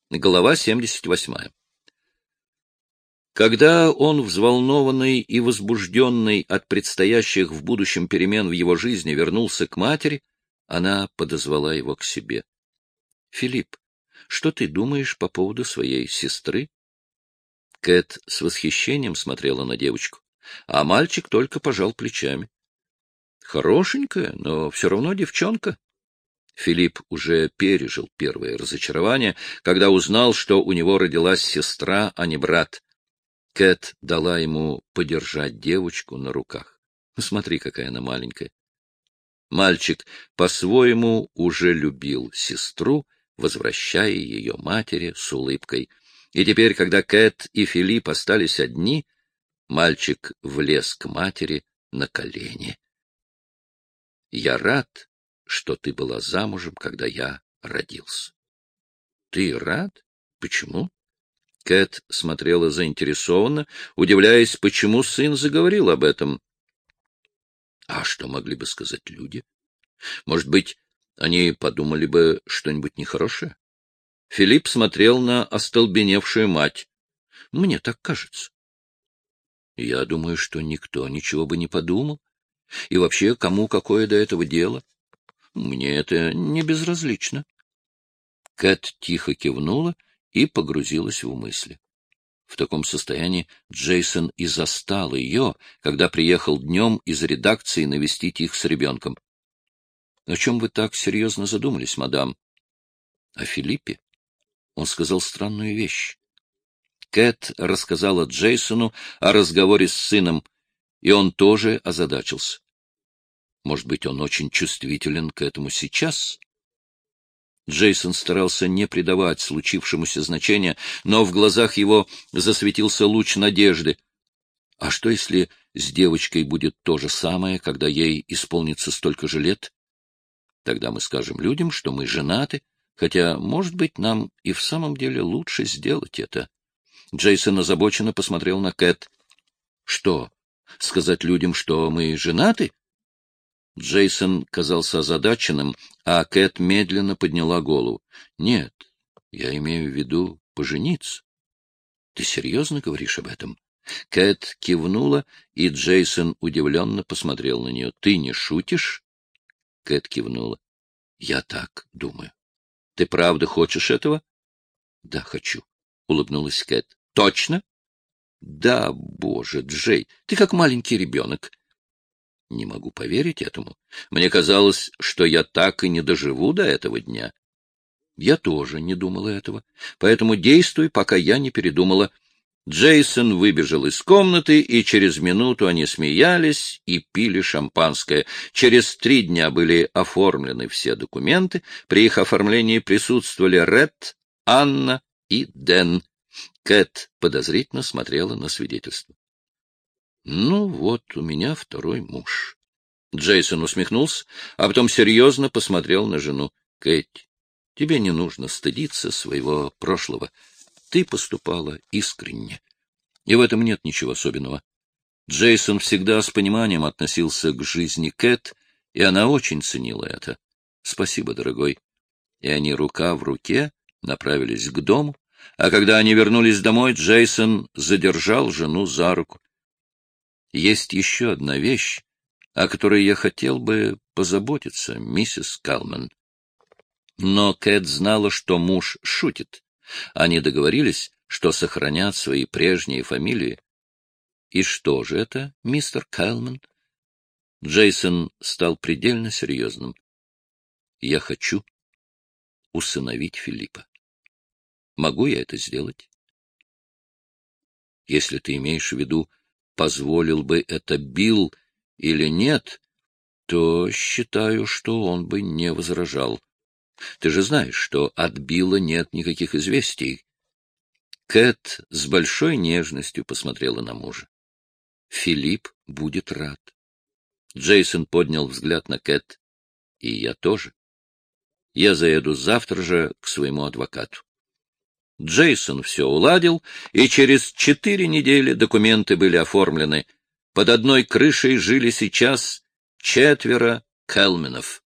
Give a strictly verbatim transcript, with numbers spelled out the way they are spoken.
Глава семьдесят восьмая. Когда он, взволнованный и возбужденный от предстоящих в будущем перемен в его жизни, вернулся к матери, она подозвала его к себе. — Филипп, что ты думаешь по поводу своей сестры? Кэт с восхищением смотрела на девочку, а мальчик только пожал плечами. — Хорошенькая, но все равно девчонка. Филипп уже пережил первое разочарование, когда узнал, что у него родилась сестра, а не брат. Кэт дала ему подержать девочку на руках. Смотри, какая она маленькая. Мальчик по-своему уже любил сестру, возвращая ее матери с улыбкой. И теперь, когда Кэт и Филипп остались одни, мальчик влез к матери на колени. — Я рад, что ты была замужем, когда я родился. — Ты рад? Почему? Кэт смотрела заинтересованно, удивляясь, почему сын заговорил об этом. А что могли бы сказать люди? Может быть, они подумали бы что-нибудь нехорошее? Филипп смотрел на остолбеневшую мать. — Мне так кажется. — Я думаю, что никто ничего бы не подумал. И вообще, кому какое до этого дело? Мне это не безразлично. Кэт тихо кивнула и погрузилась в мысли. В таком состоянии Джейсон и застал ее, когда приехал днем из редакции навестить их с ребенком. — О чем вы так серьезно задумались, мадам? — О Филиппе. Он сказал странную вещь. Кэт рассказала Джейсону о разговоре с сыном, и он тоже озадачился. Может быть, он очень чувствителен к этому сейчас? Джейсон старался не придавать случившемуся значения, но в глазах его засветился луч надежды. А что, если с девочкой будет то же самое, когда ей исполнится столько же лет? Тогда мы скажем людям, что мы женаты, хотя, может быть, нам и в самом деле лучше сделать это. Джейсон озабоченно посмотрел на Кэт. — Что, сказать людям, что мы женаты? Джейсон казался озадаченным, а Кэт медленно подняла голову. — Нет, я имею в виду пожениться. — Ты серьезно говоришь об этом? Кэт кивнула, и Джейсон удивленно посмотрел на нее. — Ты не шутишь? Кэт кивнула. — Я так думаю. — Ты правда хочешь этого? — Да, хочу, — улыбнулась Кэт. — Точно? — Да, боже, Джей, ты как маленький ребенок. Не могу поверить этому. Мне казалось, что я так и не доживу до этого дня. Я тоже не думала этого. Поэтому действуй, пока я не передумала. Джейсон выбежал из комнаты, и через минуту они смеялись и пили шампанское. Через три дня были оформлены все документы. При их оформлении присутствовали Ред, Анна и Дэн. Кэт подозрительно смотрела на свидетельство. — Ну вот, у меня второй муж. Джейсон усмехнулся, а потом серьезно посмотрел на жену. — Кэти, тебе не нужно стыдиться своего прошлого. Ты поступала искренне. И в этом нет ничего особенного. Джейсон всегда с пониманием относился к жизни Кэт, и она очень ценила это. Спасибо, дорогой. И они рука в руке направились к дому, а когда они вернулись домой, Джейсон задержал жену за руку. Есть еще одна вещь, о которой я хотел бы позаботиться, миссис Калмен. Но Кэт знала, что муж шутит. Они договорились, что сохранят свои прежние фамилии. И что же это, мистер Калмен? Джейсон стал предельно серьезным. Я хочу усыновить Филиппа. Могу я это сделать? Если ты имеешь в виду, позволил бы это Билл или нет, то считаю, что он бы не возражал. Ты же знаешь, что от Билла нет никаких известий. Кэт с большой нежностью посмотрела на мужа. Филипп будет рад. Джейсон поднял взгляд на Кэт. И я тоже. Я заеду завтра же к своему адвокату. Джейсон все уладил, и через четыре недели документы были оформлены. Под одной крышей жили сейчас четверо Калменов.